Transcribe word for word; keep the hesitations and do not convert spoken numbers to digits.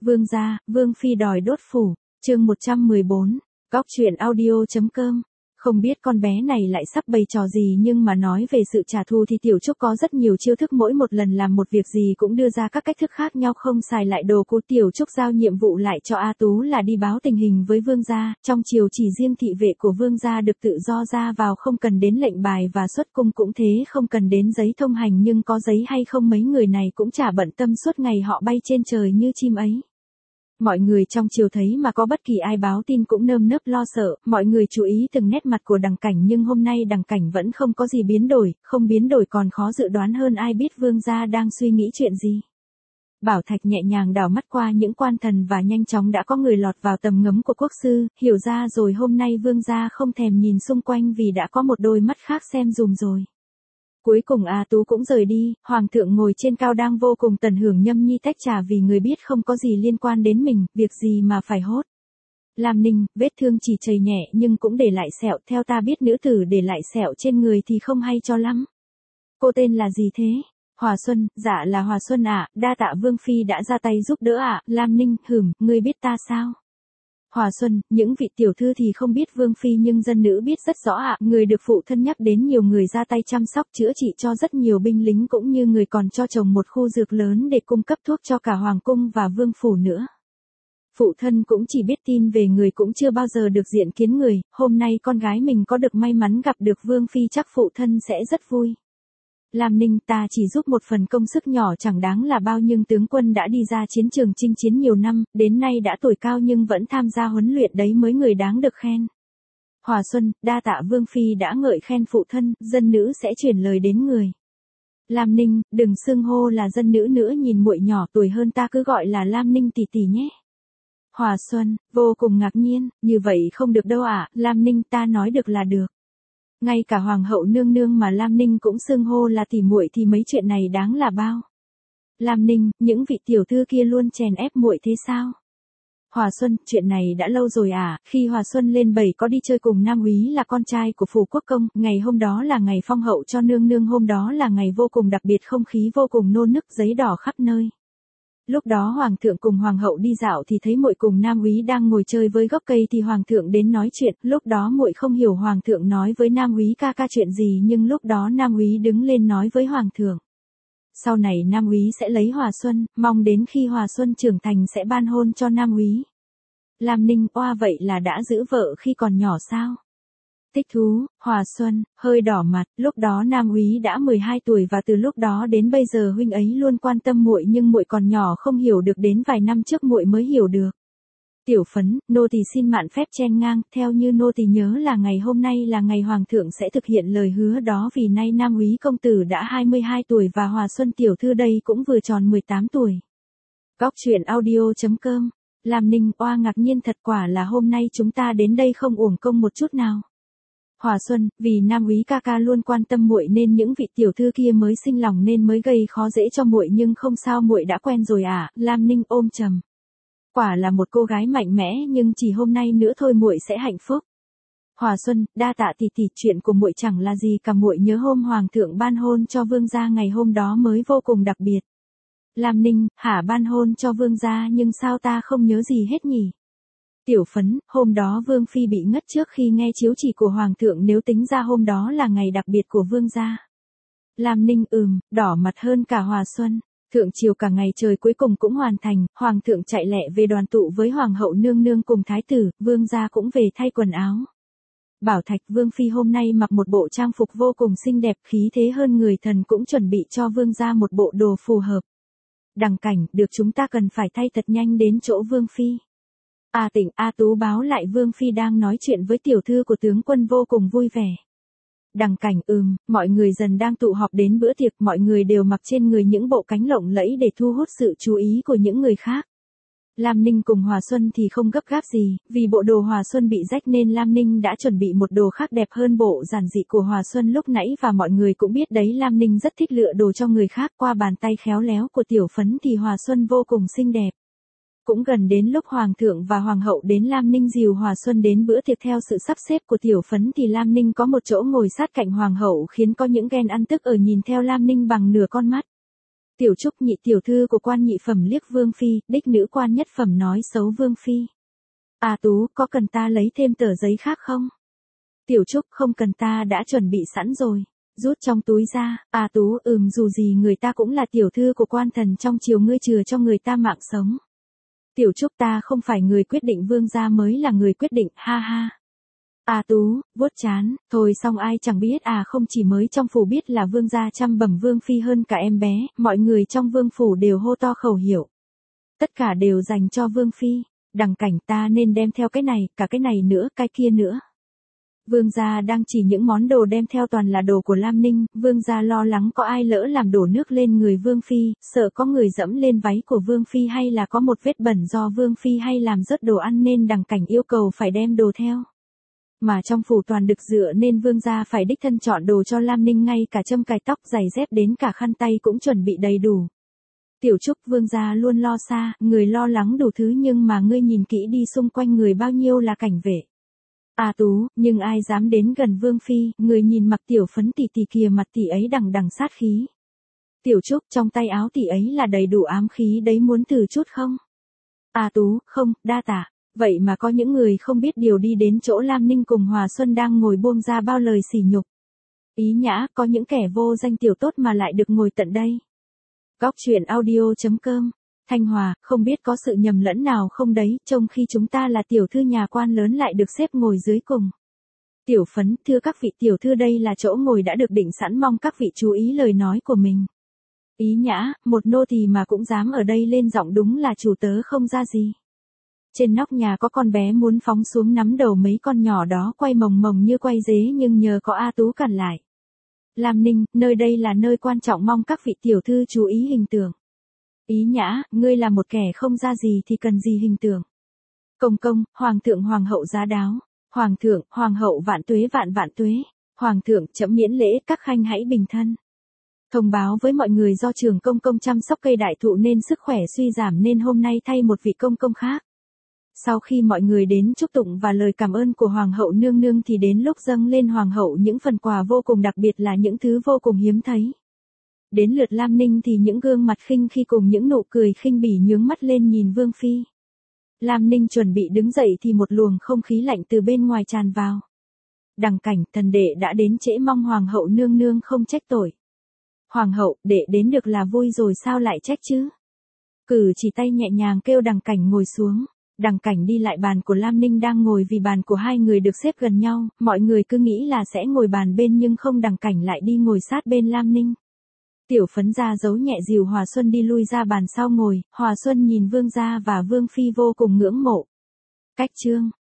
Vương gia, Vương phi đòi đốt phủ, chương một trăm mười bốn, góc truyện audio.com. Không biết con bé này lại sắp bày trò gì nhưng mà nói về sự trả thù thì Tiểu Trúc có rất nhiều chiêu thức, mỗi một lần làm một việc gì cũng đưa ra các cách thức khác nhau, không xài lại đồ cũ. Tiểu Trúc giao nhiệm vụ lại cho A Tú là đi báo tình hình với Vương gia, trong triều chỉ riêng thị vệ của Vương gia được tự do ra vào, không cần đến lệnh bài, và xuất cung cũng thế, không cần đến giấy thông hành, nhưng có giấy hay không mấy người này cũng chả bận tâm, suốt ngày họ bay trên trời như chim ấy. Mọi người trong triều thấy mà có bất kỳ ai báo tin cũng nơm nớp lo sợ, mọi người chú ý từng nét mặt của Đằng Cảnh, nhưng hôm nay Đằng Cảnh vẫn không có gì biến đổi, không biến đổi còn khó dự đoán hơn, ai biết Vương gia đang suy nghĩ chuyện gì. Bảo Thạch nhẹ nhàng đảo mắt qua những quan thần và nhanh chóng đã có người lọt vào tầm ngắm của quốc sư, hiểu ra rồi, hôm nay Vương gia không thèm nhìn xung quanh vì đã có một đôi mắt khác xem dùm rồi. Cuối cùng A Tú cũng rời đi, Hoàng thượng ngồi trên cao đang vô cùng tận hưởng nhâm nhi tách trà, vì người biết không có gì liên quan đến mình, việc gì mà phải hốt. Lam Ninh, vết thương chỉ chảy nhẹ nhưng cũng để lại sẹo, theo ta biết nữ tử để lại sẹo trên người thì không hay cho lắm. Cô tên là gì thế? Hòa Xuân, dạ là Hòa Xuân ạ, à, đa tạ Vương phi đã ra tay giúp đỡ ạ. À. Lam Ninh, hửm, ngươi biết ta sao? Hòa Xuân, những vị tiểu thư thì không biết Vương phi, nhưng dân nữ biết rất rõ ạ, à. Người được phụ thân nhắc đến nhiều người ra tay chăm sóc chữa trị cho rất nhiều binh lính, cũng như người còn cho chồng một khu dược lớn để cung cấp thuốc cho cả hoàng cung và vương phủ nữa. Phụ thân cũng chỉ biết tin về người, cũng chưa bao giờ được diện kiến người, hôm nay con gái mình có được may mắn gặp được Vương phi, chắc phụ thân sẽ rất vui. Lam Ninh, ta chỉ giúp một phần công sức nhỏ chẳng đáng là bao, nhưng tướng quân đã đi ra chiến trường chinh chiến nhiều năm, đến nay đã tuổi cao nhưng vẫn tham gia huấn luyện, đấy mới người đáng được khen. Hòa Xuân, đa tạ Vương phi đã ngợi khen phụ thân, dân nữ sẽ chuyển lời đến người. Lam Ninh, đừng xưng hô là dân nữ nữa, nhìn muội nhỏ tuổi hơn ta, cứ gọi là Lam Ninh tỷ tỷ nhé. Hòa Xuân, vô cùng ngạc nhiên, như vậy không được đâu ạ. À? Lam Ninh, ta nói được là được. Ngay cả hoàng hậu nương nương mà Lam Ninh cũng xưng hô là tỷ muội thì mấy chuyện này đáng là bao. Lam Ninh, những vị tiểu thư kia luôn chèn ép muội thế sao? Hòa Xuân, chuyện này đã lâu rồi à, khi Hòa Xuân lên bảy có đi chơi cùng Nam Úy là con trai của phủ quốc công, ngày hôm đó là ngày phong hậu cho nương nương, hôm đó là ngày vô cùng đặc biệt, không khí vô cùng nô nức, giấy đỏ khắp nơi. Lúc đó hoàng thượng cùng hoàng hậu đi dạo thì thấy muội cùng Nam Úy đang ngồi chơi với gốc cây, thì hoàng thượng đến nói chuyện, lúc đó muội không hiểu hoàng thượng nói với Nam Úy ca ca chuyện gì, nhưng lúc đó Nam Úy đứng lên nói với hoàng thượng. Sau này Nam Úy sẽ lấy Hòa Xuân, mong đến khi Hòa Xuân trưởng thành sẽ ban hôn cho Nam Úy. Lam Ninh, oa vậy là đã giữ vợ khi còn nhỏ sao? Thích thú, Hòa Xuân, hơi đỏ mặt, lúc đó Nam Úy đã mười hai tuổi và từ lúc đó đến bây giờ huynh ấy luôn quan tâm muội, nhưng muội còn nhỏ không hiểu được, đến vài năm trước muội mới hiểu được. Tiểu Phấn, nô tỳ xin mạn phép chen ngang, theo như nô tỳ nhớ là ngày hôm nay là ngày hoàng thượng sẽ thực hiện lời hứa đó, vì nay Nam Úy công tử đã hai mươi hai tuổi và Hòa Xuân tiểu thư đây cũng vừa tròn mười tám tuổi. Góc truyện audio.com. Lam Ninh, oa ngạc nhiên thật, quả là hôm nay chúng ta đến đây không uổng công một chút nào. Hòa Xuân, vì Nam Úy ca ca luôn quan tâm muội nên những vị tiểu thư kia mới sinh lòng nên mới gây khó dễ cho muội, nhưng không sao, muội đã quen rồi à. Lam Ninh ôm trầm. Quả là một cô gái mạnh mẽ, nhưng chỉ hôm nay nữa thôi muội sẽ hạnh phúc. Hòa Xuân, đa tạ tỷ tỷ, chuyện của muội chẳng là gì cả, muội nhớ hôm hoàng thượng ban hôn cho vương gia ngày hôm đó mới vô cùng đặc biệt. Lam Ninh, hả, ban hôn cho vương gia, nhưng sao ta không nhớ gì hết nhỉ? Tiểu Phấn, hôm đó Vương phi bị ngất trước khi nghe chiếu chỉ của hoàng thượng, nếu tính ra hôm đó là ngày đặc biệt của vương gia. Lam Ninh, ừm, đỏ mặt hơn cả Hòa Xuân. Thượng triều cả ngày trời cuối cùng cũng hoàn thành, hoàng thượng chạy lẹ về đoàn tụ với hoàng hậu nương nương cùng thái tử, vương gia cũng về thay quần áo. Bảo Thạch, Vương phi hôm nay mặc một bộ trang phục vô cùng xinh đẹp, khí thế hơn người, thần cũng chuẩn bị cho vương gia một bộ đồ phù hợp. Đằng Cảnh, được, chúng ta cần phải thay thật nhanh đến chỗ Vương phi. A Tịnh, A Tú báo lại Vương phi đang nói chuyện với tiểu thư của tướng quân vô cùng vui vẻ. Đằng Cảnh, ừm, mọi người dần đang tụ họp đến bữa tiệc, mọi người đều mặc trên người những bộ cánh lộng lẫy để thu hút sự chú ý của những người khác. Lam Ninh cùng Hòa Xuân thì không gấp gáp gì, vì bộ đồ Hòa Xuân bị rách nên Lam Ninh đã chuẩn bị một đồ khác đẹp hơn bộ giản dị của Hòa Xuân lúc nãy, và mọi người cũng biết đấy, Lam Ninh rất thích lựa đồ cho người khác, qua bàn tay khéo léo của Tiểu Phấn thì Hòa Xuân vô cùng xinh đẹp. Cũng gần đến lúc hoàng thượng và hoàng hậu đến, Lam Ninh dìu Hòa Xuân đến bữa tiệc theo sự sắp xếp của Tiểu Phấn, thì Lam Ninh có một chỗ ngồi sát cạnh hoàng hậu, khiến có những ghen ăn tức ở nhìn theo Lam Ninh bằng nửa con mắt. Tiểu Trúc nhị tiểu thư của quan nhị phẩm liếc Vương Phi, đích nữ quan nhất phẩm nói xấu Vương Phi. À Tú, có cần ta lấy thêm tờ giấy khác không? Tiểu Trúc, không cần, ta đã chuẩn bị sẵn rồi. Rút trong túi ra, à Tú, ừm dù gì người ta cũng là tiểu thư của quan thần trong triều, ngươi chừa cho người ta mạng sống. Tiểu Trúc, ta không phải người quyết định, vương gia mới là người quyết định, ha ha. À Tú, vuốt chán, thôi xong ai chẳng biết, à không chỉ mới trong phủ biết là vương gia chăm bẩm Vương Phi hơn cả em bé, mọi người trong vương phủ đều hô to khẩu hiệu. Tất cả đều dành cho Vương Phi, Đằng Cảnh, ta nên đem theo cái này, cả cái này nữa, cái kia nữa. Vương gia đang chỉ những món đồ đem theo toàn là đồ của Lam Ninh, vương gia lo lắng có ai lỡ làm đổ nước lên người Vương Phi, sợ có người dẫm lên váy của Vương Phi hay là có một vết bẩn do Vương Phi hay làm rớt đồ ăn nên Đằng Cảnh yêu cầu phải đem đồ theo. Mà trong phủ toàn được dựa nên vương gia phải đích thân chọn đồ cho Lam Ninh, ngay cả châm cài tóc, giày dép đến cả khăn tay cũng chuẩn bị đầy đủ. Tiểu Trúc, vương gia luôn lo xa, người lo lắng đủ thứ nhưng mà ngươi nhìn kỹ đi, xung quanh người bao nhiêu là cảnh vệ. À Tú, nhưng ai dám đến gần Vương Phi, người nhìn mặc tiểu phấn tỷ tỷ kìa, mặt tỷ ấy đằng đằng sát khí. Tiểu Trúc, trong tay áo tỷ ấy là đầy đủ ám khí đấy, muốn thử chút không? À Tú, không, đa tạ. Vậy mà có những người không biết điều đi đến chỗ Lam Ninh cùng Hòa Xuân đang ngồi buông ra bao lời sỉ nhục. Ý nhã, có những kẻ vô danh tiểu tốt mà lại được ngồi tận đây. Góc truyện audio chấm com. Thanh Hòa, không biết có sự nhầm lẫn nào không đấy, trong khi chúng ta là tiểu thư nhà quan lớn lại được xếp ngồi dưới cùng. Tiểu Phấn, thưa các vị tiểu thư, đây là chỗ ngồi đã được định sẵn, mong các vị chú ý lời nói của mình. Ý nhã, một nô tỳ mà cũng dám ở đây lên giọng, đúng là chủ tớ không ra gì. Trên nóc nhà có con bé muốn phóng xuống nắm đầu mấy con nhỏ đó, quay mồng mồng như quay dế, nhưng nhờ có A Tú cản lại. Lam Ninh, nơi đây là nơi quan trọng, mong các vị tiểu thư chú ý hình tượng. Ý nhã, ngươi là một kẻ không ra gì thì cần gì hình tượng. Công công, hoàng thượng hoàng hậu giá đáo. Hoàng thượng, hoàng hậu vạn tuế vạn vạn tuế. Hoàng thượng, trẫm miễn lễ, các khanh hãy bình thân. Thông báo với mọi người, do trường công công chăm sóc cây đại thụ nên sức khỏe suy giảm nên hôm nay thay một vị công công khác. Sau khi mọi người đến chúc tụng và lời cảm ơn của hoàng hậu nương nương thì đến lúc dâng lên hoàng hậu những phần quà vô cùng đặc biệt, là những thứ vô cùng hiếm thấy. Đến lượt Lam Ninh thì những gương mặt khinh khi cùng những nụ cười khinh bỉ nhướng mắt lên nhìn Vương Phi. Lam Ninh chuẩn bị đứng dậy thì một luồng không khí lạnh từ bên ngoài tràn vào. Đằng Cảnh, thần đệ đã đến trễ, mong hoàng hậu nương nương không trách tội. Hoàng hậu, đệ đến được là vui rồi, sao lại trách chứ? Cử chỉ tay nhẹ nhàng kêu Đằng Cảnh ngồi xuống. Đằng Cảnh đi lại bàn của Lam Ninh đang ngồi, vì bàn của hai người được xếp gần nhau, mọi người cứ nghĩ là sẽ ngồi bàn bên nhưng không, Đằng Cảnh lại đi ngồi sát bên Lam Ninh. Tiểu Phấn ra dấu nhẹ dìu Hòa Xuân đi lui ra bàn sau ngồi, Hòa Xuân nhìn vương gia và Vương Phi vô cùng ngưỡng mộ. Cách chương